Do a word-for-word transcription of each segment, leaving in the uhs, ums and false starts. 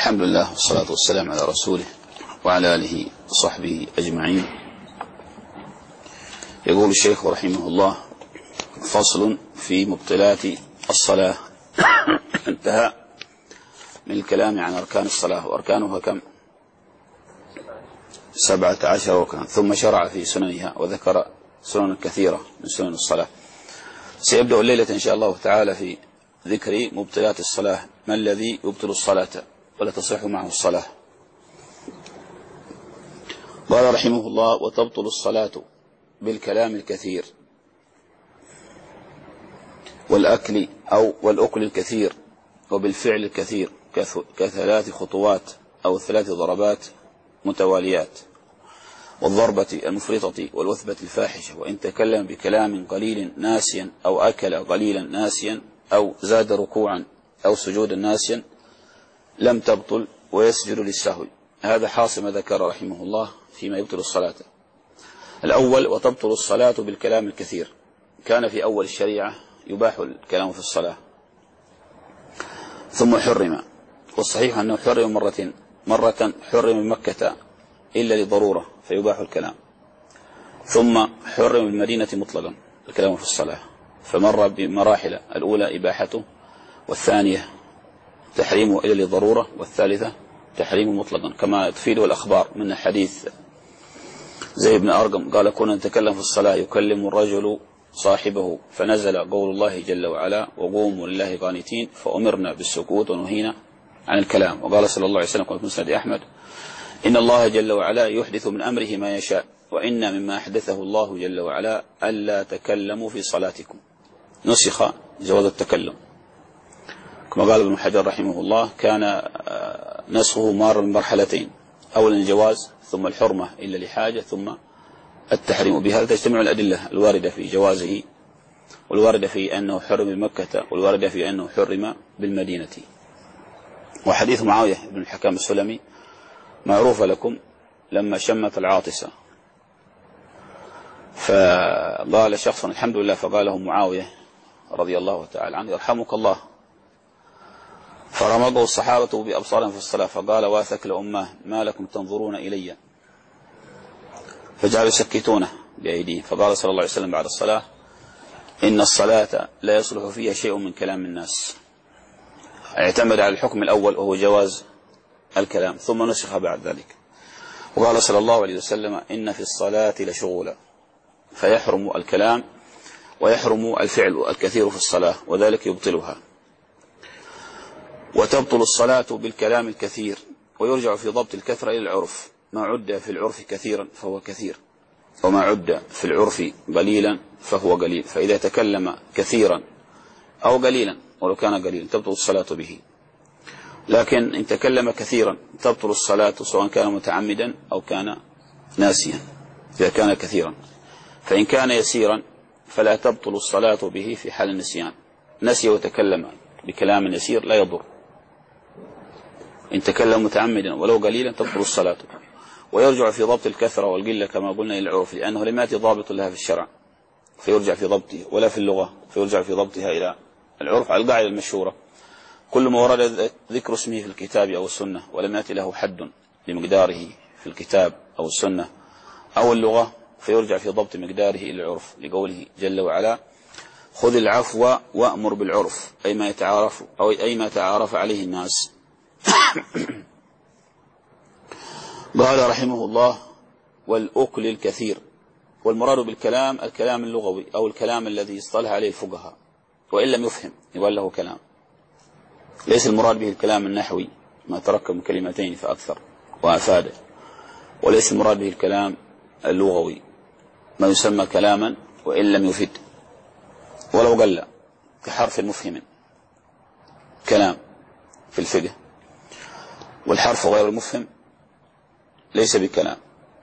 الحمد لله والصلاة والسلام على رسوله وعلى آله وصحبه أجمعين. يقول الشيخ رحمه الله: فصل في مبطلات الصلاة. انتهى من الكلام عن أركان الصلاة، وأركانها كم؟ سبعة عشر ركنا، ثم شرع في سننها وذكر سنن كثيرة من سنن الصلاة. سيبدأ الليلة إن شاء الله تعالى في ذكر مبطلات الصلاة، ما الذي يبطل الصلاة ولا تصح معه الصلاة. قال رحمه الله: وتبطل الصلاة بالكلام الكثير والأكل أو والأكل الكثير وبالفعل الكثير كثلاث خطوات أو ثلاث ضربات متواليات، والضربة المفرطة والوثبة الفاحشة، وإن تكلم بكلام قليل ناسيا أو أكل قليلا ناسيا أو زاد ركوعا أو سجودا ناسيا لم تبطل ويسجد للسهو. هذا حاصل ما ذكر رحمه الله فيما يبطل الصلاة. الأول: وتبطل الصلاة بالكلام الكثير. كان في أول الشريعة يباح الكلام في الصلاة، ثم حرم، والصحيح أنه حرم مرتين. مرة حرم بمكة إلا لضرورة فيباح الكلام، ثم حرم بالمدينة مطلقا الكلام في الصلاة، فمر بمراحل: الأولى إباحته، والثانية تحريمه إلا لضرورة، والثالثة تحريمه مطلقا، كما تفيده الأخبار من حديث زيد بن أرقم قال: كنا نتكلم في الصلاة يكلم الرجل صاحبه فنزل قول الله جل وعلا: وقوموا لله قانتين، فأمرنا بالسكوت ونهينا عن الكلام. وقال صلى الله عليه وسلم في مسند أحمد: إن الله جل وعلا يحدث من أمره ما يشاء، وإن مما أحدثه الله جل وعلا ألا تكلموا في صلاتكم. نسخ جواز التكلم، كما قال ابن حجر رحمه الله: كان نسخه مار بمرحلتين: أولا الجواز، ثم الحرمة إلا لحاجة، ثم التحريم. بهذا تجتمع الأدلة الواردة في جوازه، والواردة في أنه حرم بمكة، والواردة في أنه حرم بالمدينة. وحديث معاوية بن الحكام السلمي معروف لكم، لما شمت العاطسة فقال شخص: الحمد لله، فقال له معاوية رضي الله تعالى عنه: يرحمك الله. فرمضه الصحابة بأبصارهم في الصلاة، فقال: واثك لأماه، ما لكم تنظرون إلي؟ فجعلوا يسكتونه بأيديهم. فقال صلى الله عليه وسلم بعد الصلاة: إن الصلاة لا يصلح فيها شيء من كلام الناس. اعتمد على الحكم الأول وهو جواز الكلام، ثم نسخ بعد ذلك. وقال صلى الله عليه وسلم: إن في الصلاة لشغولا، فيحرم الكلام ويحرم الفعل الكثير في الصلاة، وذلك يبطلها. وتبطل الصلاة بالكلام الكثير، ويرجع في ضبط الكثرة إلى العرف. ما عد في العرف كثيرا فهو كثير، وما عد في العرف قليلا فهو قليل. فإذا تكلم كثيرا أو قليلا ولو كان قليلا تبطل الصلاة به، لكن إن تكلم كثيرا تبطل الصلاة سواء كان متعمدا أو كان ناسيا إذا كان كثيرا. فإن كان يسيرا فلا تبطل الصلاة به في حال النسيان. نسي وتكلم بكلام يسير لا يضر. إن تكلم متعمدا ولو قليلا تبطل الصلاة. ويرجع في ضبط الكثرة والقلة كما قلنا إلى العرف، لأنه لم يأتي ضابط لها في الشرع فيرجع في ضبطه، ولا في اللغة فيرجع في ضبطها إلى العرف، على القاعدة المشهورة: كل ما ورد ذكر اسمه في الكتاب أو السنة ولم يأتي له حد لمقداره في الكتاب أو السنة أو اللغة فيرجع في ضبط مقداره إلى العرف، لقوله جل وعلا: خذ العفو وأمر بالعرف، أي ما يتعارف أو أي ما تعارف عليه الناس. قال رحمه الله: والأكل الكثير. والمراد بالكلام الكلام اللغوي أو الكلام الذي اصطلح عليه الفقهاء، وإن لم يفهم يقال له كلام. ليس المراد به الكلام النحوي ما تركب من كلمتين فأكثر وأفاده، وليس المراد به الكلام اللغوي ما يسمى كلاما وإن لم يفد ولو قل، كحرف مفهم كلام في الفقه، والحرف غير المفهم ليس بكلام.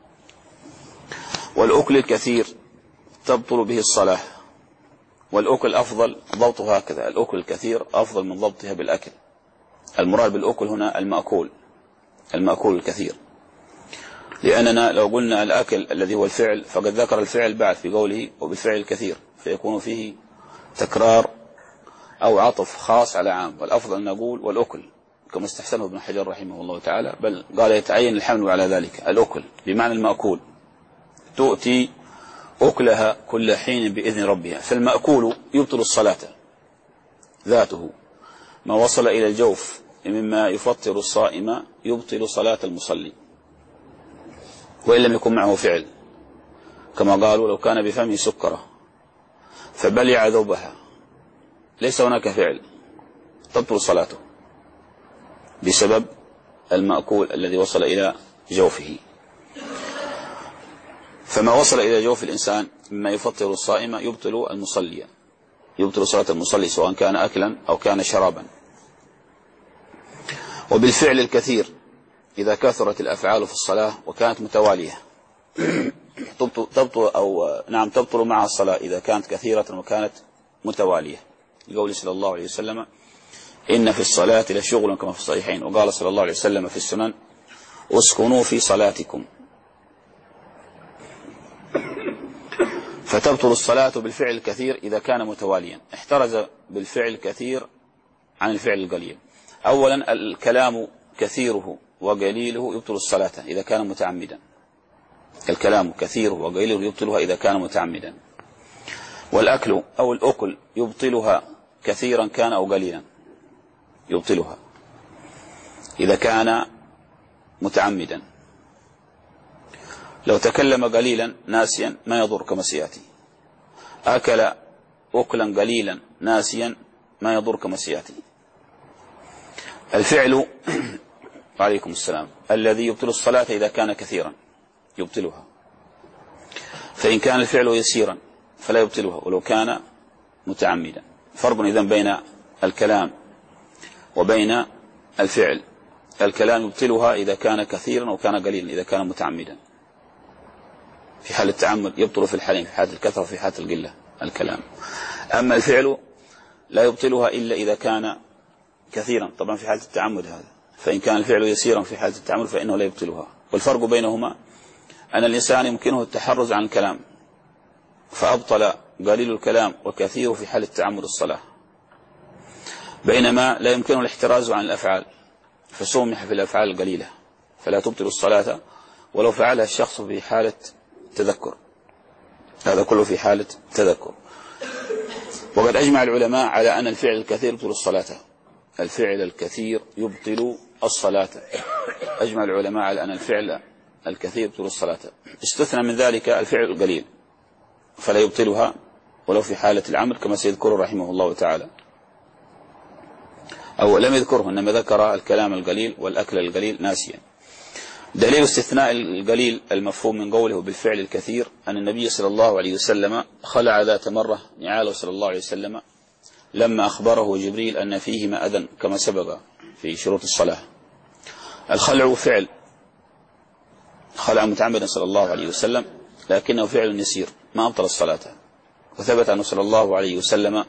والأكل الكثير تبطل به الصلاة. والأكل أفضل ضبطه هكذا: الأكل الكثير أفضل من ضبطها بالأكل. المراد بالأكل هنا المأكول، المأكول الكثير، لأننا لو قلنا الأكل الذي هو الفعل فقد ذكر الفعل بعد في قوله وبالفعل الكثير، فيكون فيه تكرار أو عطف خاص على عام. والأفضل أن نقول والأكل، كما استحسنه ابن حجر رحمه الله تعالى، بل قال يتعين الحمل على ذلك. الأكل بمعنى المأكول، تؤتي أكلها كل حين بإذن ربها. فالمأكول يبطل الصلاة ذاته، ما وصل إلى الجوف مما يفطر الصائم يبطل صلاة المصلي وإن لم يكن معه فعل، كما قالوا لو كان بفمه سكرة فبلع ذوبها ليس هناك فعل تبطل صلاته بسبب المأكول الذي وصل إلى جوفه. فما وصل إلى جوف الإنسان مما يفطر الصائم يبطل المصلي، يبطل صلاة المصلي سواء كان أكلا أو كان شرابا. وبالفعل الكثير إذا كثرت الأفعال في الصلاة وكانت متوالية تبطل أو نعم تبطل معها الصلاة إذا كانت كثيرة وكانت متوالية، لقول صلى الله عليه وسلم إن في الصلاة لشغل كما في الصحيحين، وقال صلى الله عليه وسلم في السنن اسكنوا في صلاتكم. فتبطل الصلاة بالفعل الكثير إذا كان متواليا. احترز بالفعل الكثير عن الفعل القليل. أولا الكلام كثيره وقليله يبطل الصلاة إذا كان متعمدا، الكلام كثيره وقليله يبطلها إذا كان متعمدا. والأكل أو الأكل يبطلها كثيرا كان أو قليلا، يبطلها إذا كان متعمدا. لو تكلم قليلا ناسيا ما يضر كما سيأتي، أكل أكلا قليلا ناسيا ما يضر كما سيأتي. الفعل عليكم السلام الذي يبطل الصلاة إذا كان كثيرا يبطلها، فإن كان الفعل يسيرا فلا يبطلها ولو كان متعمدا. فرق إذن بين الكلام وبين الفعل. الكلام يبطلها إذا كان كثيرا وكان قليلا إذا كان متعمدا. في حال التعمد يبطل في الحالين، في حالة الكثرة وفي حالة القلة الكلام. أما الفعل لا يبطلها إلا إذا كان كثيرا، طبعا في حالة التعمد هذا، فإن كان الفعل يسيرا في حالة التعمد فإنه لا يبطلها. والفرق بينهما أن الإنسان يمكنه التحرز عن الكلام فأبطل قليل الكلام وكثير في حالة تعمد الصلاة، بينما لا يمكنه الاحتراز عن الأفعال فسمح في الأفعال القليلة فلا تبطل الصلاة ولو فعلها الشخص في حالة تذكر، هذا كله في حالة تذكر. وقد أجمع العلماء على أن الفعل الكثير يبطل الصلاة، الفعل الكثير يبطل الصلاة. أجمع العلماء على أن الفعل الكثير يبطل الصلاة، استثنى من ذلك الفعل القليل فلا يبطلها ولو في حالة العمل كما سيذكره رحمه الله تعالى، أو لم يذكره إنما ذكر الكلام القليل والأكل القليل ناسيا. دليل استثناء القليل المفهوم من قوله بالفعل الكثير أن النبي صلى الله عليه وسلم خلع ذات مرة نعاله صلى الله عليه وسلم لما أخبره جبريل أن فيهما أذى كما سبق في شروط الصلاة. الخلع فعل، خلع متعمدا صلى الله عليه وسلم لكنه فعل يسير ما أبطل الصلاة. وثبت أنه صلى الله عليه وسلم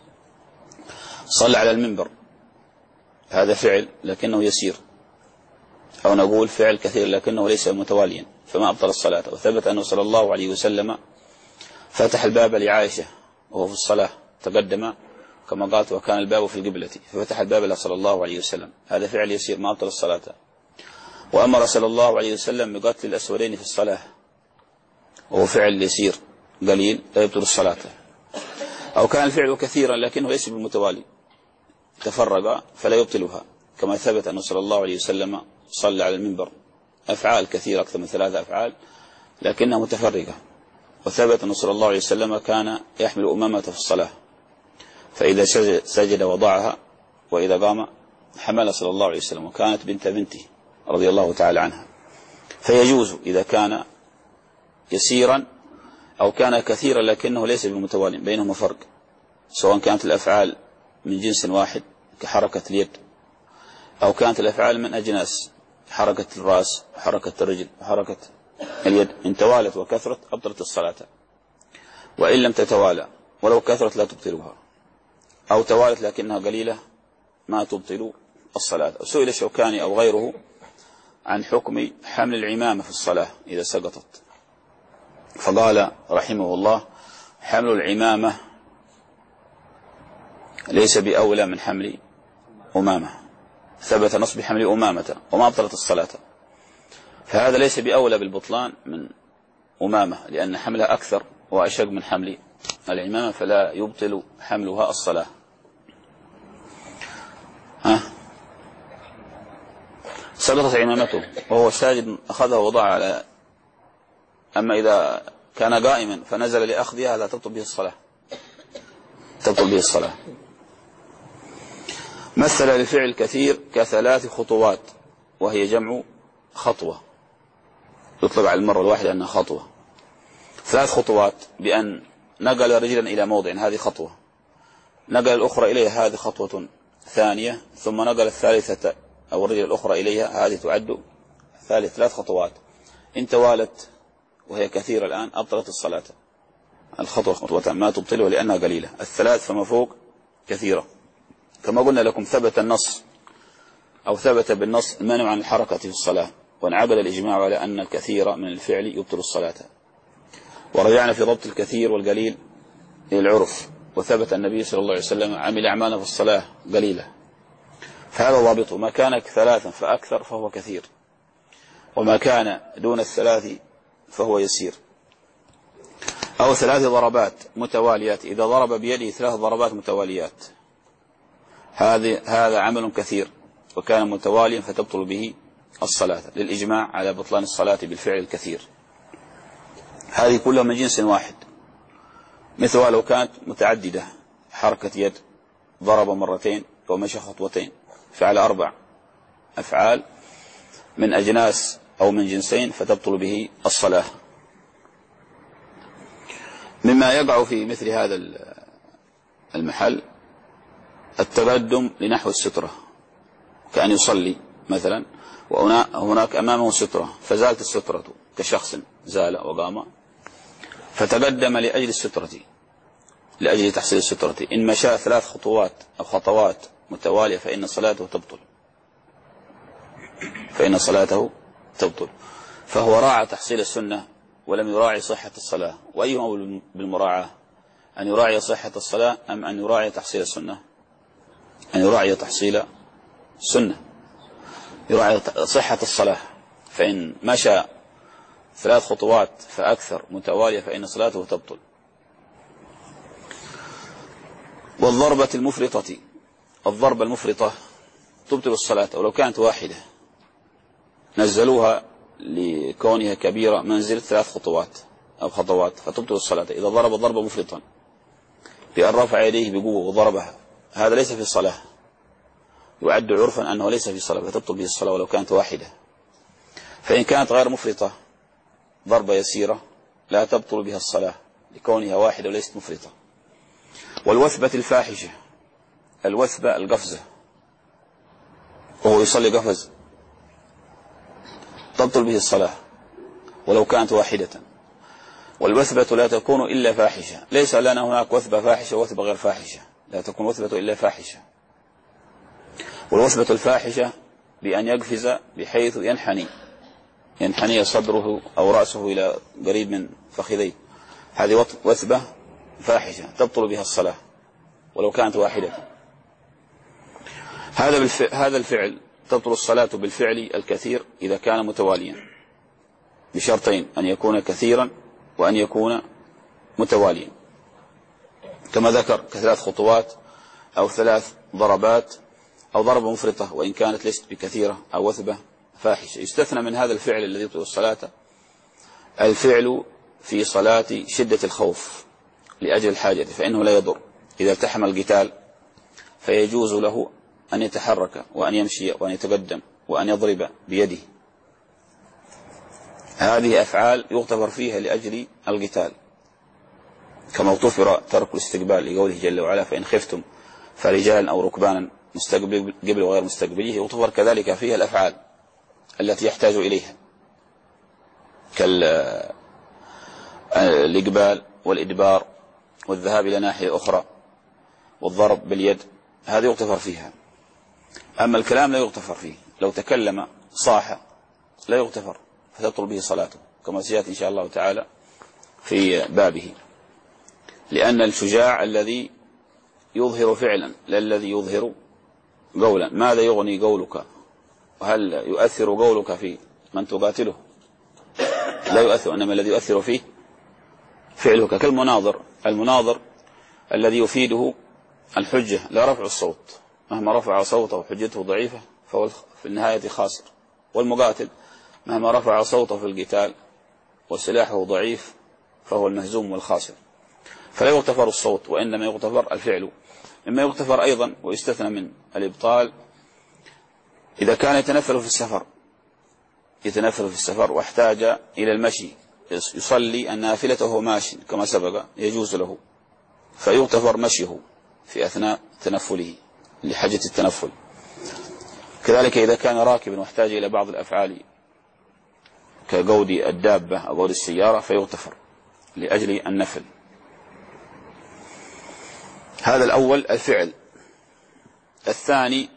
صلى على المنبر، هذا فعل لكنه يسير، أو نقول فعل كثير لكنه ليس متواليا فما أبطل الصلاة. وثبت أنه صلى الله عليه وسلم فتح الباب لعائشة وهو في الصلاة تقدم كما قالت وكان الباب في القبلة ففتح الباب له صلى الله عليه وسلم، هذا فعل يسير ما أبطل الصلاة. وأمر صلى الله عليه وسلم بقتل الأسودين في الصلاة وهو فعل يسير قليل لا يبطل الصلاة. أو كان الفعل كثيرا لكنه ليس بالمتوالي تفرق فلا يبطلها، كما ثبت أنه صلى الله عليه وسلم صلى على المنبر أفعال كثيرة أكثر من ثلاثة أفعال لكنها متفرقة. وثبت أنه صلى الله عليه وسلم كان يحمل أمامة في الصلاة فإذا سجد وضعها وإذا قام حمل صلى الله عليه وسلم، وكانت بنت بنته رضي الله تعالى عنها. فيجوز إذا كان يسيرا أو كان كثيرا لكنه ليس بمتوالي، بينهما فرق، سواء كانت الأفعال من جنس واحد كحركة اليد أو كانت الأفعال من أجناس، حركة الرأس حركة الرجل حركة اليد، إن توالت وكثرت أبطلت الصلاة، وإن لم تتوالى ولو كثرت لا تبطلها، أو توالت لكنها قليلة ما تبطل الصلاة. سئل الشوكاني أو غيره عن حكم حمل العمامة في الصلاة إذا سقطت، فقال رحمه الله حمل العمامة ليس بأولى من حمل أمامة، ثبت نص بحمل أمامة وما أبطلت الصلاة، فهذا ليس بأولى بالبطلان من أمامة، لأن حملها أكثر وأشق من حمل العمامة، فلا يبطل حملها الصلاة. ها سقطت عمامته وهو ساجد أخذها ووضعها على، أما إذا كان قائما فنزل لأخذها هذا تبطل به الصلاة، تبطل به الصلاة. مثل للفعل كثير كثلاث خطوات، وهي جمع خطوة، يطلق على المرة الواحدة أنها خطوة. ثلاث خطوات بأن نقل رجلا إلى موضع، هذه خطوة، نقل الأخرى إليها، هذه خطوة ثانية، ثم نقل الثالثة أو الرجل الأخرى إليها، هذه تعد ثالث. ثلاث خطوات إن توالت وهي كثيرة الآن أبطلت الصلاة. الخطوة خطوة ما تبطلها لأنها قليلة، الثلاث فما فوق كثيرة. كما قلنا لكم ثبت النص أو ثبت بالنص المنع عن الحركة في الصلاة، وانعقد الإجماع على أن الكثير من الفعل يبطل الصلاة. ورجعنا في ضبط الكثير والقليل للعرف، وثبت النبي صلى الله عليه وسلم عمل أعماله في الصلاة قليلة، فهذا ضابطه، ما كان ثلاثا فأكثر فهو كثير، وما كان دون الثلاث فهو يسير. أو ثلاث ضربات متواليات، إذا ضرب بيده ثلاث ضربات متواليات هذا هذا عمل كثير وكان متواليا فتبطل به الصلاة، للإجماع على بطلان الصلاة بالفعل الكثير. هذه كلها من جنس واحد، مثلها لو كانت متعددة، حركة يد، ضرب مرتين ومشى خطوتين، فعل أربع أفعال من أجناس أو من جنسين فتبطل به الصلاة. مما يقع في مثل هذا المحل التقدم لنحو السترة، كأن يصلي مثلا وهناك أمامه سترة فزالت السترة كشخص زال وقام فتقدم لأجل السترة، لأجل تحصيل السترة، إن مشى ثلاث خطوات أو خطوات متوالية فإن صلاته تبطل، فإن صلاته تبطل. فهو راعى تحصيل السنة ولم يراعي صحة الصلاة. وأيهما بالمراعاة، أن يراعي صحة الصلاة أم أن يراعي تحصيل السنة؟ أن يراعي تحصيل السنة، يراعي صحة الصلاة. فإن مشى ثلاث خطوات فأكثر متوالية فإن صلاته تبطل. والضربة المفرطة، الضربة المفرطة تبطل الصلاة ولو كانت واحدة، نزلوها لكونها كبيرة منزل ثلاث خطوات أو خطوات فتبطل الصلاة. إذا ضرب ضربة مفرطا بأن رفع يديه بقوة وضربها، هذا ليس في الصلاة، يعد عرفا أنه ليس في الصلاة فتبطل به الصلاة ولو كانت واحدة. فإن كانت غير مفرطة ضربة يسيرة لا تبطل بها الصلاة لكونها واحدة وليست مفرطة. والوثبة الفاحشة، الوثبة القفزة وهو يصلي قفز تبطل به الصلاة ولو كانت واحدة. والوثبة لا تكون إلا فاحشة، ليس لنا هناك وثبة فاحشة ووثبة غير فاحشة، لا تكون وثبة إلا فاحشة. والوثبة الفاحشة بأن يقفز بحيث ينحني ينحني صدره أو رأسه إلى قريب من فخذيه، هذه وثبة فاحشة تبطل بها الصلاة ولو كانت واحدة. هذا بالف... هذا الفعل تبطل الصلاة بالفعل الكثير إذا كان متواليا بشرطين، أن يكون كثيرا وأن يكون متواليا، كما ذكر كثلاث خطوات أو ثلاث ضربات أو ضربة مفرطة وإن كانت ليست بكثيرة أو وثبة فاحشة. يستثنى من هذا الفعل الذي يبطل الصلاة الفعل في صلاة شدة الخوف لأجل الحاجة، فإنه لا يضر. إذا التحم القتال فيجوز له أن يتحرك وأن يمشي وأن يتقدم وأن يضرب بيده، هذه أفعال يغتفر فيها لأجل القتال، كما اغتفر ترك الاستقبال لقوله جل وعلا فإن خفتم فرجال أو ركبانا مستقبل قبل وغير مستقبليه، يغتفر كذلك فيها الأفعال التي يحتاج إليها كالإقبال والإدبار والذهاب إلى ناحية أخرى والضرب باليد، هذه يغتفر فيها. أما الكلام لا يغتفر فيه، لو تكلم صاح لا يغتفر فتبطل به صلاته، كما سيأتي إن شاء الله تعالى في بابه، لأن الشجاع الذي يظهر فعلا لا الذي يظهر قولا ماذا يغني قولك؟ وهل يؤثر قولك في من تقاتله؟ لا يؤثر، إنما الذي يؤثر فيه فعلك. كالمناظر، المناظر الذي يفيده الحجة لا رفع الصوت، مهما رفع صوته حجته ضعيفة فهو في النهاية خاسر. والمقاتل مهما رفع صوته في القتال وسلاحه ضعيف فهو المهزوم والخاسر. فلا يغتفر الصوت، وإنما يغتفر الفعل. مما يغتفر أيضا ويستثنى من الإبطال إذا كان يتنفل في السفر، يتنفل في السفر واحتاج إلى المشي، يصلي النافلة وهو ماشي كما سبق، يجوز له، فيغتفر مشيه في أثناء تنفله لحاجة التنفل. كذلك إذا كان راكبا واحتاج إلى بعض الأفعال كقود الدابة أو قود السيارة فيغتفر لأجل النفل. هذا الأول الفعل. الثاني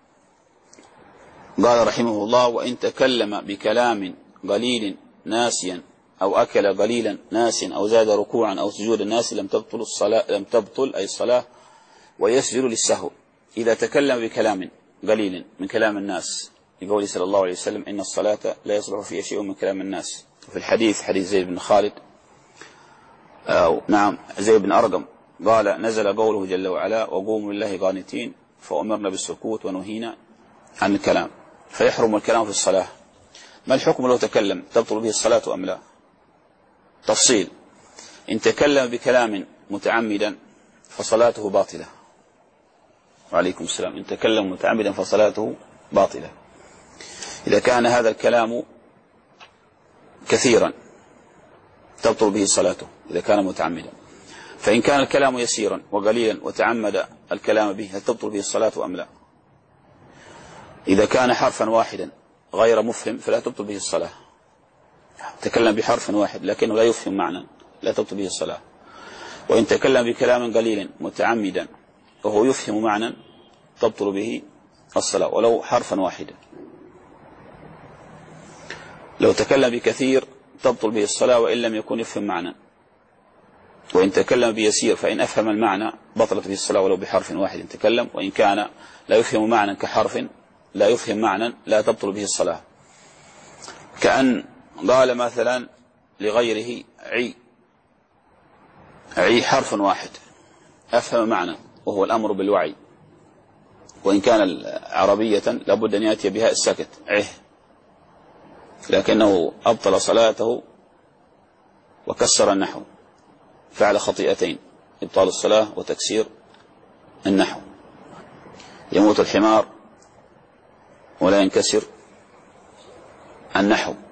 قال رحمه الله: وإن تكلم بكلام قليل ناسيا أو أكل قليلا ناسيا أو زاد ركوعا أو سجود الناس لم تبطل الصلاة، لم تبطل أي الصلاة، ويسجد للسهو. إذا تكلم بكلام قليل من كلام الناس، لقوله صلى الله عليه وسلم: إن الصلاة لا يصلح فيها شيء من كلام الناس. وفي الحديث حديث زيد بن خالد أو نعم زيد بن أرقم قال: نزل قوله جل وعلا: وقوموا لله قانتين، فأمرنا بالسكوت ونهينا عن الكلام. فيحرم الكلام في الصلاة. ما الحكم لو تكلم؟ تبطل به الصلاة أم لا؟ تفصيل: إن تكلم بكلام متعمدا فصلاته باطلة. وعليكم السلام. إن تكلم متعمدا فصلاته باطلة. إذا كان هذا الكلام كثيرا تبطل به صلاته إذا كان متعمدا. فإن كان الكلام يسيرا وقليلا وتعمد الكلام به هل تبطل به الصلاة أم لا؟ إذا كان حرفا واحدا غير مفهم فلا تبطل به الصلاة. تكلم بحرف واحد لكنه لا يفهم معنى لا تبطل به الصلاة. وإن تكلم بكلام قليل متعمدا وهو يفهم معنى تبطل به الصلاة ولو حرفا واحدا. لو تكلم بكثير تبطل به الصلاة وإن لم يكن يفهم معنى. وإن تكلم بيسير فإن أفهم المعنى بطلت به الصلاة ولو بحرف واحد تكلم. وإن كان لا يفهم معنى كحرف لا يفهم معنى لا تبطل به الصلاة. كأن قال مثلا لغيره عي، عي حرف واحد أفهم معنى وهو الأمر بالوعي، وإن كان عربية لابد أن يأتي بها السكت عه، لكنه أبطل صلاته وكسر النحو، فعل خطيئتين: إبطال الصلاة وتكسير النحو. يموت الحمار ولا ينكسر النحو.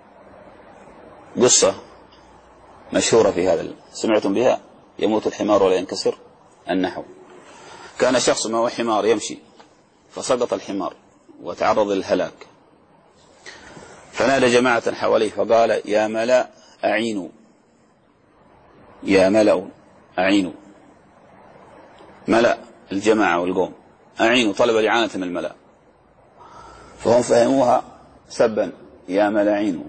قصة مشهورة في هذا، سمعتم بها؟ يموت الحمار ولا ينكسر النحو. كان شخص معه حمار يمشي فسقط الحمار وتعرض للهلاك، فنادى جماعة حواليه فقال: يا ملأ أعينوا، يا ملأ أعينوا. ملأ الجماعة والقوم، أعينوا طلب الإعانة من الملأ، فهم فهموها سبا: يا ملأ أعينوا،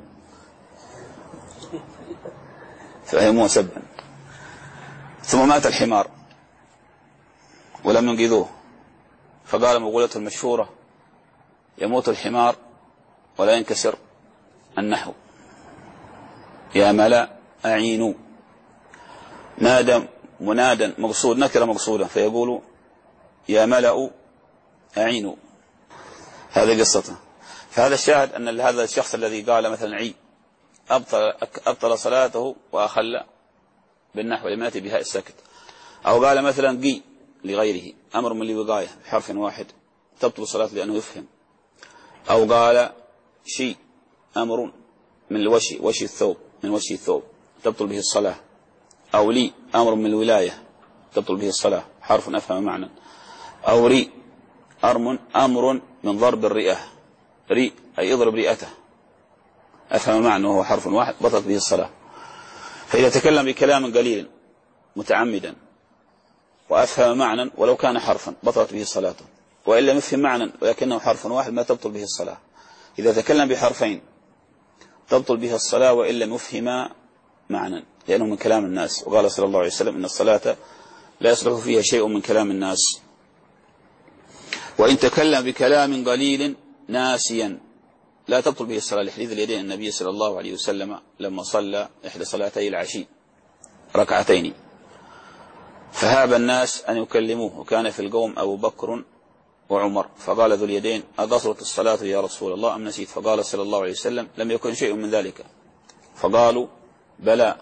فهموها سبا. ثم مات الحمار ولم ينقذوه، فقال مقولته المشهورة: يموت الحمار ولا ينكسر النحو. يا ملأ أعينوا. نادى منادا مقصود نكرة مقصودة فيقول: يا ملأ أعينوا. هذه قصته. فهذا الشاهد أن هذا الشخص الذي قال مثلا عي أبطل, أبطل صلاته وأخل بالنحو لم يأتي بها السكت. أو قال مثلا قي لغيره أمر من الوقاية بحرف واحد تبطل صلاة لأنه يفهم. أو قال شيء أمر من الوشي، وشي الثوب، من وشي الثوب تبطل به الصلاة. أو لي أمر من الولاية تبطل به الصلاة، حرف أفهم معنى. أو ري أمر أمر من ضرب الرئة، ري أي اضرب رئته، أفهم معنى وهو حرف واحد بطلت به الصلاة. فإذا تكلم بكلام قليل متعمدا وأفهم معنى ولو كان حرفا بطلت به صلاته، وإلا يفهم معنى ولكنه حرف واحد ما تبطل به الصلاة. إذا تكلم بحرفين تبطل به الصلاة وإن لم يفهم معنى لأنه من كلام الناس. وقال صلى الله عليه وسلم: إن الصلاة لا يصلح فيها شيء من كلام الناس. وإن تكلم بكلام قليل ناسيا لا تبطل به الصلاة، لحديث اليدين النبي صلى الله عليه وسلم لما صلى إحدى صلاتي العشي ركعتين فهاب الناس أن يكلموه، وكان في القوم أبو بكر وعمر، فقال ذو اليدين: أقصرت الصلاة يا رسول الله أم نسيت؟ فقال صلى الله عليه وسلم: لم يكن شيء من ذلك. فقالوا: بلى.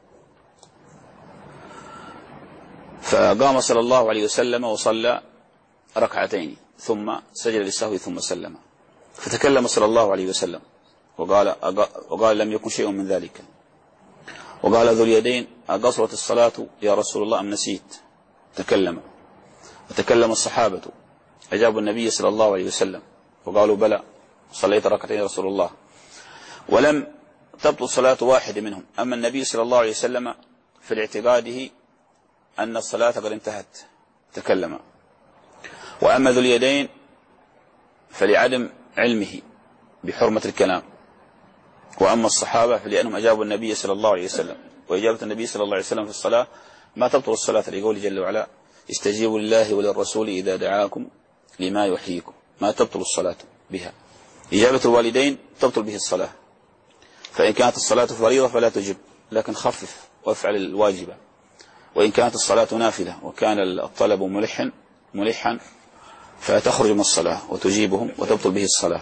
فقام صلى الله عليه وسلم وصلى ركعتين ثم سجد للسهو ثم سلم، فتكلم صلى الله عليه وسلم وقال وقال لم يكن شيء من ذلك. وقال ذو اليدين: أقصرت الصلاة يا رسول الله أم نسيت؟ تكلم. وتكلم الصحابة أجابوا النبي صلى الله عليه وسلم وقالوا: بلى، صليت ركعتين يا رسول الله. ولم تبطل صلاة واحد منهم. أما النبي صلى الله عليه وسلم في الاعتقاده أن الصلاة قد انتهت تكلم. وأما ذو اليدين فلعدم علمه بحرمة الكلام. وأما الصحابة فلأنهم أجابوا النبي صلى الله عليه وسلم، وإجابة النبي صلى الله عليه وسلم في الصلاة ما تبطل الصلاة، لقوله جل وعلا: استجيبوا لله وللرسول إذا دعاكم لما يحييكم، ما تبطل الصلاة بها. إجابة الوالدين تبطل به الصلاة، فإن كانت الصلاة فريضة فلا تجب، لكن خفف وافعل الواجبة. وإن كانت الصلاة نافلة وكان الطلب ملحا ملحا فتخرج من الصلاة وتجيبهم وتبطل به الصلاة.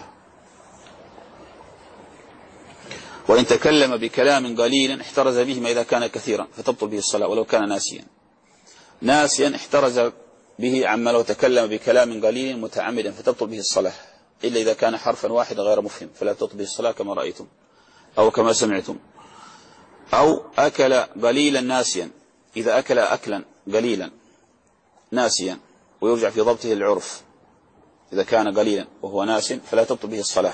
وإن تكلم بكلام قليل احترز به ما إذا كان كثيرا فتبطل به الصلاة ولو كان ناسيا. ناسيا احترز به عما لو تكلم بكلام قليل متعمدا فتبطل به الصلاة، إلا إذا كان حرفا واحدا غير مفهم فلا تبطل به الصلاة كما رأيتم أو كما سمعتم. أو أكل قليلا ناسيا، إذا أكل أكلا قليلا ناسيا ويرجع في ضبطه العرف، إذا كان قليلا وهو ناس فلا تبطل به الصلاة.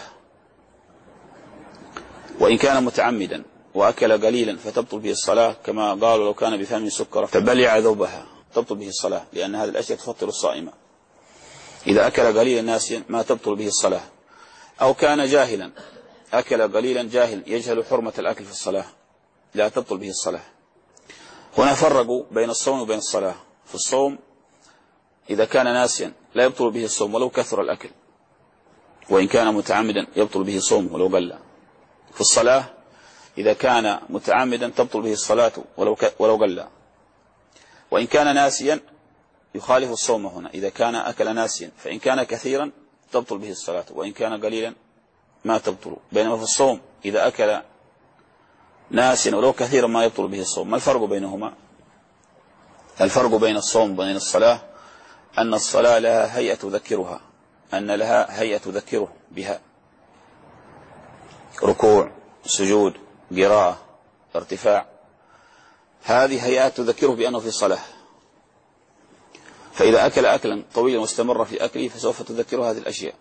وإن كان متعمدا وأكل قليلا فتبطل به الصلاة، كما قالوا: لو كان بفم سكر فبلع ذوبها، تبطل به الصلاة، لأن هذه الأشياء تفطر الصائمة. إذا أكل قليلا ناسيا ما تبطل به الصلاة. أو كان جاهلا، أكل قليلا جاهل يجهل حرمة الأكل في الصلاة، لا تبطل به الصلاة. هنا فرقوا بين الصوم وبين الصلاة. في الصوم إذا كان ناسيا لا يبطل به الصوم ولو كثر الأكل، وإن كان متعمدا يبطل به صوم ولو قل. في الصلاة إذا كان متعمدا تبطل به الصلاة ولو ولو قل. وإن كان ناسيا يخالف الصوم هنا، إذا كان أكل ناسيا فإن كان كثيرا تبطل به الصلاة، وإن كان قليلا ما تبطل. بينما في الصوم إذا أكل ناسيا ولو كثيرا ما يبطل به الصوم. ما الفرق بينهما؟ الفرق بين الصوم وبين الصلاة أن الصلاة لها هيئة تذكرها، أن لها هيئة تذكره بها: ركوع، سجود، قراءة، ارتفاع. هذه هيئات تذكره بأنه في صلاة. فإذا أكل أكلا طويلا واستمر في أكله فسوف تذكره هذه الأشياء.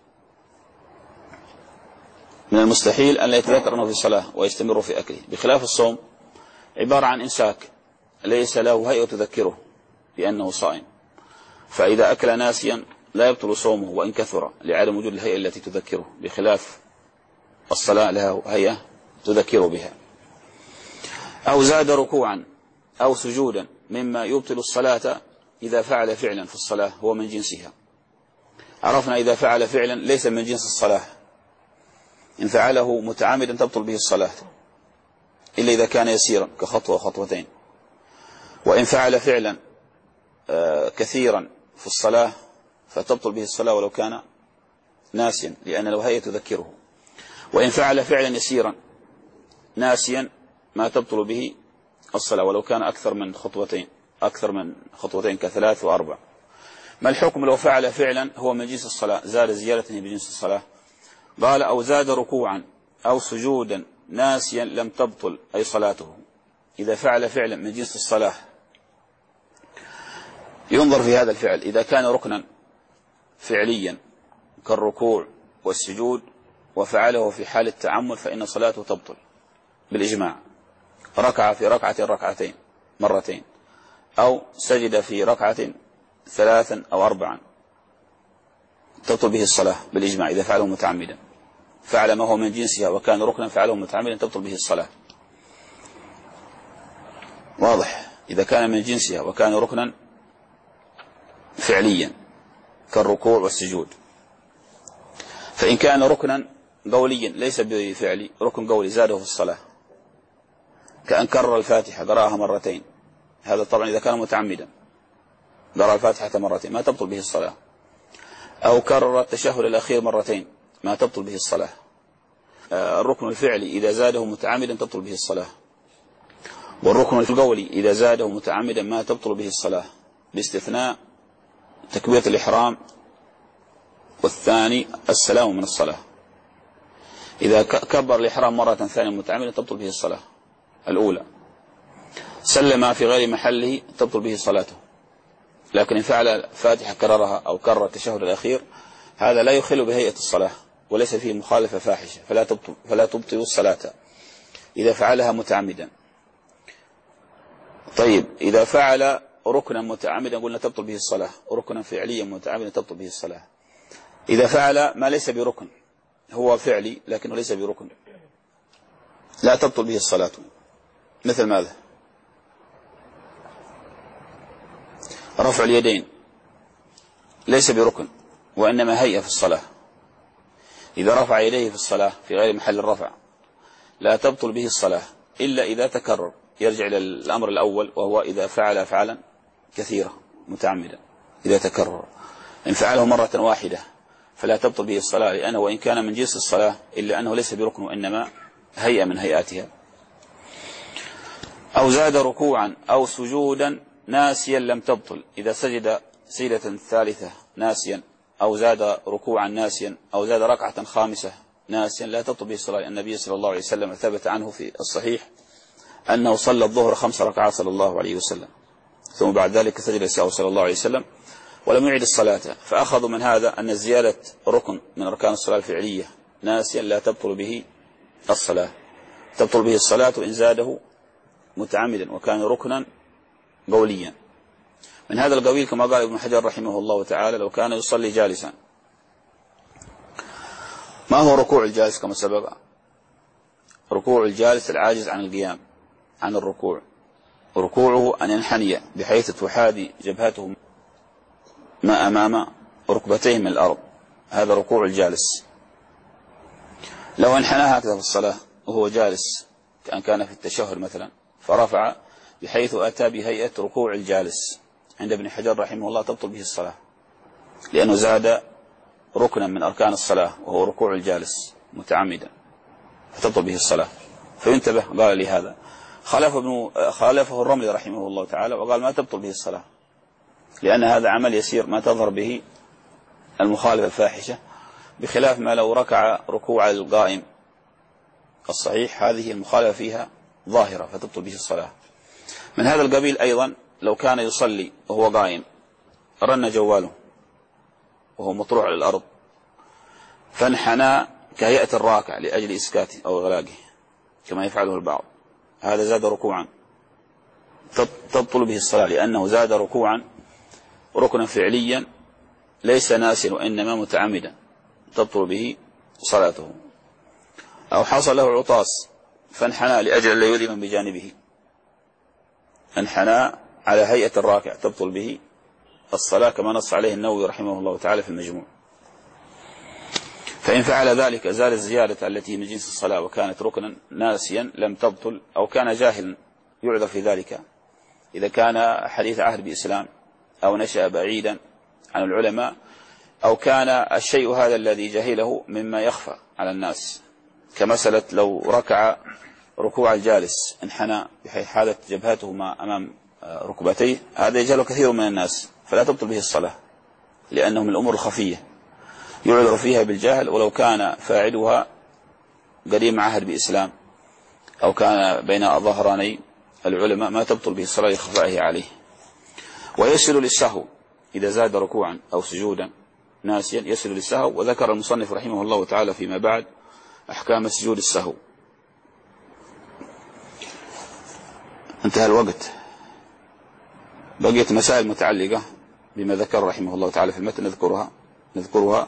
من المستحيل أن لا يتذكر أنه في صلاة ويستمر في أكله، بخلاف الصوم عبارة عن إمساك ليس له هيئة تذكره بأنه صائم. فإذا أكل ناسيا لا يبطل صومه وإن كثر، لعدم وجود الهيئة التي تذكره، بخلاف الصلاة لها هيئة تذكره بها. أو زاد ركوعا أو سجودا مما يبطل الصلاة إذا فعل فعلا في الصلاة هو من جنسها. عرفنا إذا فعل فعلا ليس من جنس الصلاة، إن فعله متعمدا تبطل به الصلاة إلا إذا كان يسيرا كخطوة وخطوتين. وإن فعل فعلا كثيرا في الصلاة فتبطل به الصلاة ولو كان ناسيا، لأن له هيئة تذكره. وإن فعل فعلا يسيرا ناسيا ما تبطل به الصلاة ولو كان أكثر من خطوتين أكثر من خطوتين كثلاث وأربع. ما الحكم لو فعل فعلا هو من جنس الصلاة، زاد زيادة بجنس الصلاة؟ قال: أو زاد ركوعا أو سجودا ناسيا لم تبطل أي صلاته. إذا فعل فعلا من جنس الصلاة ينظر في هذا الفعل، إذا كان ركنا فعليا كالركوع والسجود وفعله في حال التعمد فإن صلاته تبطل بالإجماع. ركع في ركعة ركعتين مرتين، أو سجد في ركعة ثلاثا أو أربعا تبطل به الصلاة بالإجماع إذا فعله متعمدا. فعل ما هو من جنسها وكان ركنا فعله متعمدا تبطل به الصلاة. واضح؟ إذا كان من جنسها وكان ركنا فعليا كالركوع والسجود. فإن كان ركنا قوليا ليس بفعلي، ركن قولي زاده في الصلاة، كأن كرر الفاتحة قرأها مرتين، هذا طبعا إذا كان متعمدا قرأ الفاتحة مرتين ما تبطل به الصلاة، أو كرر التشهد الأخير مرتين ما تبطل به الصلاة. الركن الفعلي إذا زاده متعمدا تبطل به الصلاة، والركن القولي إذا زاده متعمدا ما تبطل به الصلاة، باستثناء تكبيرة الإحرام، والثاني السلام من الصلاة. إذا كبر الإحرام مرة ثانية متعمدا تبطل به الصلاة الأولى، سلم في غير محله تبطل به صلاته. لكن إن فعل فاتحة كررها أو كرر التشهد الأخير هذا لا يخل بهيئة الصلاة وليس فيه مخالفة فاحشة، فلا تبطل, فلا تبطل الصلاة إذا فعلها متعمدا. طيب إذا فعل ركنا متعمدا قلنا تبطل به الصلاة، ركنا فعليا متعمدا تبطل به الصلاة. إذا فعل ما ليس بركن، هو فعلي لكنه ليس بركن، لا تبطل به الصلاة. مثل ماذا؟ رفع اليدين ليس بركن وإنما هيئة في الصلاة، إذا رفع يديه في الصلاة في غير محل الرفع لا تبطل به الصلاة إلا إذا تكرر. يرجع إلى الأمر الأول وهو إذا فعل أفعالا كثيرة متعمدا، إذا تكرر. إن فعله مرة واحدة فلا تبطل به الصلاة، لأنه وإن كان من جنس الصلاة إلا أنه ليس بركن وإنما هيئة من هيئاتها. أو زاد ركوعا أو سجودا ناسيا لم تبطل، إذا سجد سجدة ثالثة ناسيا أو زاد ركوعا ناسيا أو زاد ركعة خامسة ناسيا لا تبطل به الصلاة. النبي صلى الله عليه وسلم ثبت عنه في الصحيح أنه صلى الظهر خمس ركعات صلى الله عليه وسلم، ثم بعد ذلك سجد السهو صلى الله عليه وسلم ولم يعد الصلاة. فأخذوا من هذا أن زيادة ركن من أركان الصلاة الفعلية ناسيا لا تبطل به الصلاة، تبطل به الصلاة إن زاده متعمدا وكان ركنا قوليا. من هذا القبيل كما قال ابن حجر رحمه الله تعالى لو كان يصلي جالسا. ما هو ركوع الجالس؟ كما سبق، ركوع الجالس العاجز عن القيام عن الركوع، ركوعه أن ينحني بحيث تحاذي جبهته ما أمام ركبتيه من الأرض، هذا ركوع الجالس. لو انحنى هكذا في الصلاة وهو جالس كأن كان في التشهد مثلا فرفع بحيث أتى بهيئة ركوع الجالس، عند ابن حجر رحمه الله تبطل به الصلاة، لأنه زاد ركنا من أركان الصلاة وهو ركوع الجالس متعمدا فتبطل به الصلاة. فينتبه قال لي هذا خالف ابن خالفه الرملي رحمه الله تعالى وقال ما تبطل به الصلاة، لأن هذا عمل يسير ما تظهر به المخالفة الفاحشة، بخلاف ما لو ركع ركوع القائم الصحيح هذه المخالفة فيها ظاهرة فتبطل به الصلاة. من هذا القبيل أيضا لو كان يصلي وهو قائم رن جواله وهو مطروح على الأرض فانحنى كهيئة الراكع لأجل إسكاته أو إغلاقه كما يفعله البعض، هذا زاد ركوعا تبطل به الصلاة، لأنه زاد ركوعا ركنا فعليا ليس ناسيا وإنما متعمدا تبطل به صلاته. أو حصل له عطاس فانحنى لأجل لا يؤذي بجانبه، انحنى على هيئة الراكع تبطل به الصلاة كما نص عليه النووي رحمه الله تعالى في المجموع. فإن فعل ذلك زال الزيادة التي من جنس الصلاة وكانت ركنا ناسيا لم تبطل، أو كان جاهلا يعذر في ذلك إذا كان حديث عهد بإسلام أو نشأ بعيدا عن العلماء، أو كان الشيء هذا الذي جهله مما يخفى على الناس، كمسألة لو ركع ركوع الجالس انحنى بحيث حالت جبهته ما أمام ركبتيه، هذا يجهله كثير من الناس فلا تبطل به الصلاة، لأنه من الأمور الخفية يعذر فيها بالجهل، ولو كان فاعلها قديم عهد بإسلام أو كان بين ظهراني العلماء ما تبطل به الصلاة لخفائه عليه. ويسل للسهو إذا زاد ركوعا أو سجودا ناسيا يسل للسهو. وذكر المصنف رحمه الله تعالى فيما بعد أحكام سجود السهو. انتهى الوقت، بقيت مسائل متعلقة بما ذكر رحمه الله تعالى في المتن نذكرها نذكرها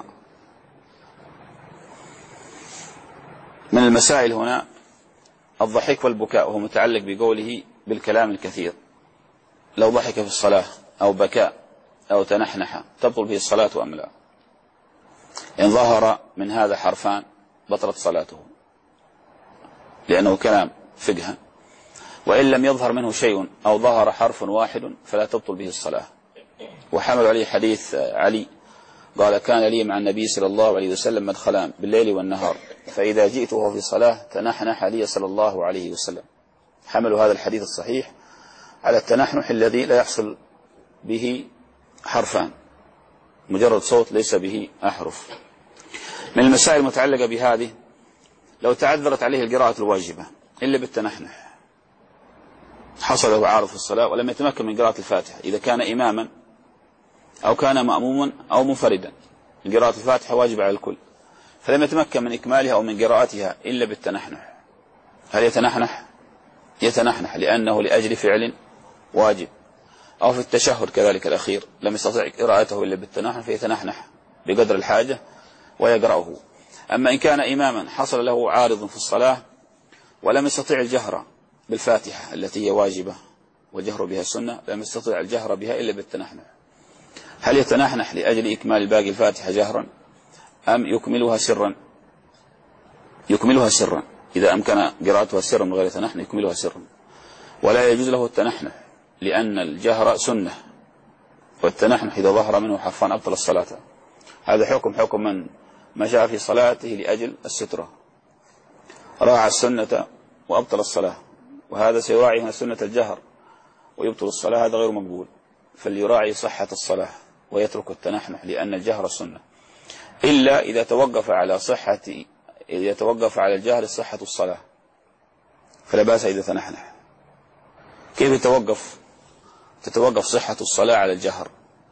من المسائل هنا الضحك والبكاء، وهو متعلق بقوله بالكلام الكثير. لو ضحك في الصلاة أو بكاء أو تنحنح تبطل به الصلاة أم لا؟ إن ظهر من هذا حرفان بطلت صلاته لأنه كلام فقه، وإن لم يظهر منه شيء أو ظهر حرف واحد فلا تبطل به الصلاة. وحمل عليه حديث علي قال كان لي مع النبي صلى الله عليه وسلم مدخلان بالليل والنهار، فإذا جئت وهو في صلاة تنحنح لي صلى الله عليه وسلم. حملوا هذا الحديث الصحيح على التنحنح الذي لا يحصل به حرفان، مجرد صوت ليس به أحرف. من المسائل المتعلقة بهذه لو تعذرت عليه القراءة الواجبة إلا بالتنحنح، حصل له عارض في الصلاة ولم يتمكن من قراءة الفاتحة، إذا كان إماما أو كان مأموما أو منفردا، قراءة الفاتحة واجبة على الكل، فلم يتمكن من إكمالها أو من قراءتها إلا بالتنحنح، هل يتنحنح؟ يتنحنح لأنه لأجل فعل واجب. أو في التشهد كذلك الأخير لم يستطيع قراءته إلا بالتنحنح فيتنحنح بقدر الحاجة ويقرأه. أما إن كان إماما حصل له عارض في الصلاة ولم يستطيع الجهر بالفاتحة التي هي واجبة والجهر بها السنة، لم يستطيع الجهر بها إلا بالتنحنح، هل يتنحنح لأجل إكمال باقي الفاتحة جهرا أم يكملها سرا؟ يكملها سرا، إذا أمكن قراءتها سرا من غير تنحنح يكملها سرا. ولا يجوز له التنحنح لأن الجهر سنة، والتنحنح إذا ظهر منه حرفان أبطل الصلاة. هذا حكم حكم من مشى في صلاته لأجل السترة، راعى السنة وأبطل الصلاة، وهذا سيراعي هنا سنة الجهر ويبطل الصلاة، هذا غير مقبول. فليراعي صحة الصلاة ويترك التنحنح لأن الجهر السنة، إلا إذا توقف على صحة إذا توقف على الجهر صحة الصلاة فلا بأس إذا تنحنح. كيف يتوقف؟ تتوقف صحة الصلاة على الجهر.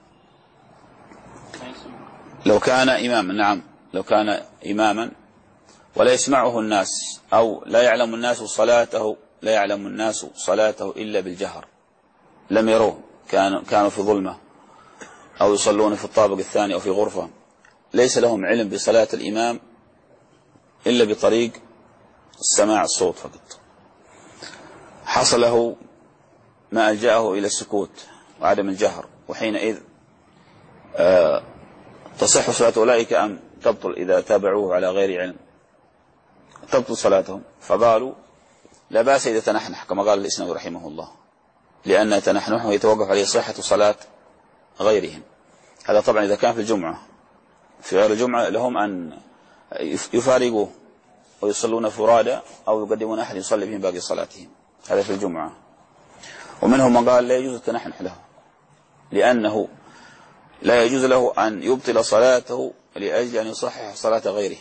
لو كان إماما، نعم لو كان إماما ولا يسمعه الناس أو لا يعلم الناس صلاته لا يعلم الناس صلاته إلا بالجهر، لم يروه، كانوا كانوا في ظلمة أو يصلون في الطابق الثاني أو في غرفة، ليس لهم علم بصلاة الإمام إلا بطريق السماع الصوت فقط، حصل له ما ألجأه إلى السكوت وعدم الجهر، وحينئذ آه تصح صلاة أولئك أم تبطل إذا تابعوه على غير علم؟ تبطل صلاتهم. فقالوا لا بأس إذا تنحنح كما قال الإسناد رحمه الله، لأن تنحنحه يتوقف عليه صحة صلاة غيرهم. هذا طبعا إذا كان في الجمعة، في غير الجمعة لهم أن يفارقوه ويصلون فرادى أو يقدمون أحد يصلي بهم باقي صلاتهم، هذا في الجمعة. ومنهم من قال لا يجوز التنحنح له لأنه لا يجوز له أن يبطل صلاته لأجل أن يصحح صلاة غيره،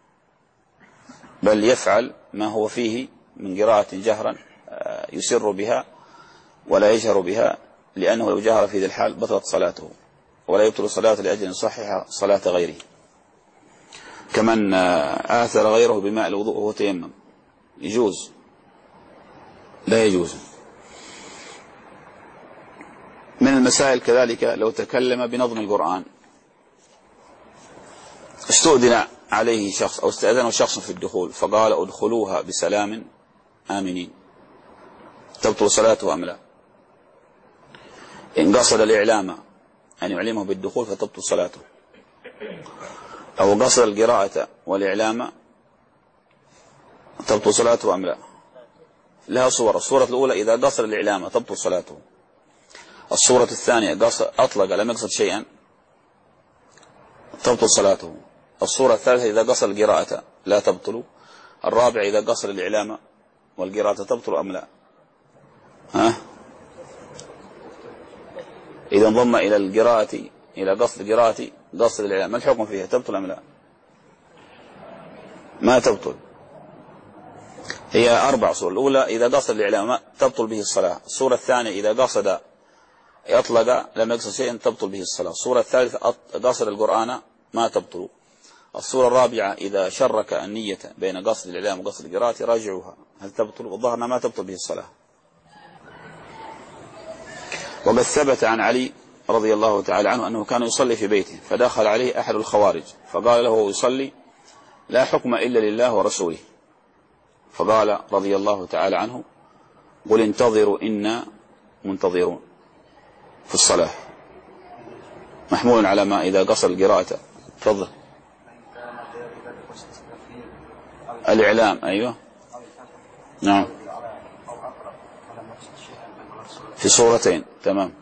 بل يفعل ما هو فيه من قراءة جهرا يسر بها ولا يجهر بها، لأنه لو جهر في ذي الحال بطلت صلاته، ولا يبطل صلاة لأجل أن يصحح صلاة غيره. كمن آثر غيره بماء الوضوء وهو تيمم، يجوز؟ لا يجوز. من المسائل كذلك لو تكلم بنظم القرآن، استؤذن عليه شخص أو استأذنه شخص في الدخول فقال ادخلوها بسلام آمنين، تبطل صلاته أم لا؟ إن قصد الإعلام أن يعلمه بالدخول فتبطل صلاته، أو قصد القراءة والإعلام تبطل صلاته أم لا؟ لها صورة. الصورة الأولى إذا قصد الإعلام تبطل صلاته، الصورة الثانية قصد أطلق لم يقصد شيئا تبطل صلاته، الصورة الثالثة إذا قصد القراءة لا تبطل، الرابعة إذا قصد الإعلام والقراءة تبطل أم لا؟ ها؟ إذا انضم إلى القراءة إلى قصد القراءة قصد الإعلام، ما الحكم فيها؟ تبطل أم لا؟ ما تبطل. هي أربع صور. الأولى إذا قصد الإعلام تبطل به الصلاة، الصورة الثانية إذا قصد أطلق لم يقصد شيئا تبطل به الصلاة، الصورة الثالثة قصد القرآن ما تبطل، الصورة الرابعة إذا شرك النية بين قصد الإعلام وقصد القراءة راجعوها هل تبطل، وظهرنا ما تبطل به الصلاة. وقد ثبت عن علي رضي الله تعالى عنه أنه كان يصلي في بيته فدخل عليه أحد الخوارج فقال له يصلي لا حكم إلا لله ورسوله، فقال رضي الله تعالى عنه قل انتظروا إنا منتظرون في الصلاة. محمول على ما إذا قصر القراءة. تفضل. الإعلام. أيوه نعم في صورتين. تمام.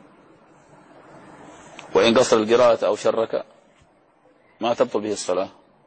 وإن قصر القراءة أو شرك ما تبطل به الصلاة.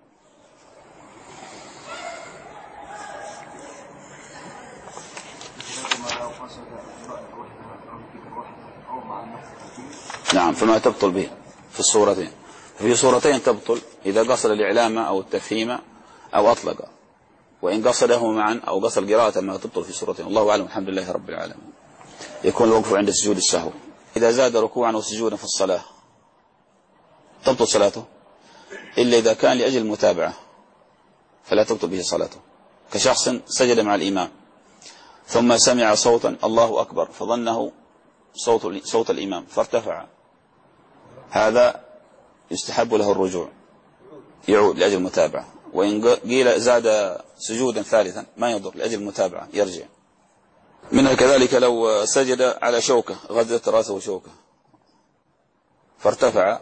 نعم فما تبطل به في الصورتين. في صورتين تبطل إذا قصر الإعلام أو التفهيم أو أطلق، وإن قصده معا أو قصر القراءة ما تبطل في صورتين. الله أعلم. الحمد لله رب العالمين. يكون الوقف عند سجود السهو. إذا زاد ركوعا وسجودا في الصلاة تبطل صلاته إلا إذا كان لأجل المتابعة فلا تبطل به صلاته، كشخص سجد مع الإمام ثم سمع صوتا الله أكبر فظنه صوت, صوت الإمام فارتفع، هذا يستحب له الرجوع، يعود لأجل المتابعة. وإن قيل زاد سجودا ثالثا ما يضر لأجل المتابعة يرجع. منها كذلك لو سجد على شوكة غزت رأسه شوكة فارتفع،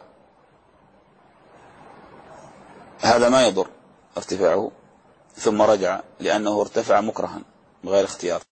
هذا ما يضر ارتفاعه ثم رجع لأنه ارتفع مكرها بغير اختيار.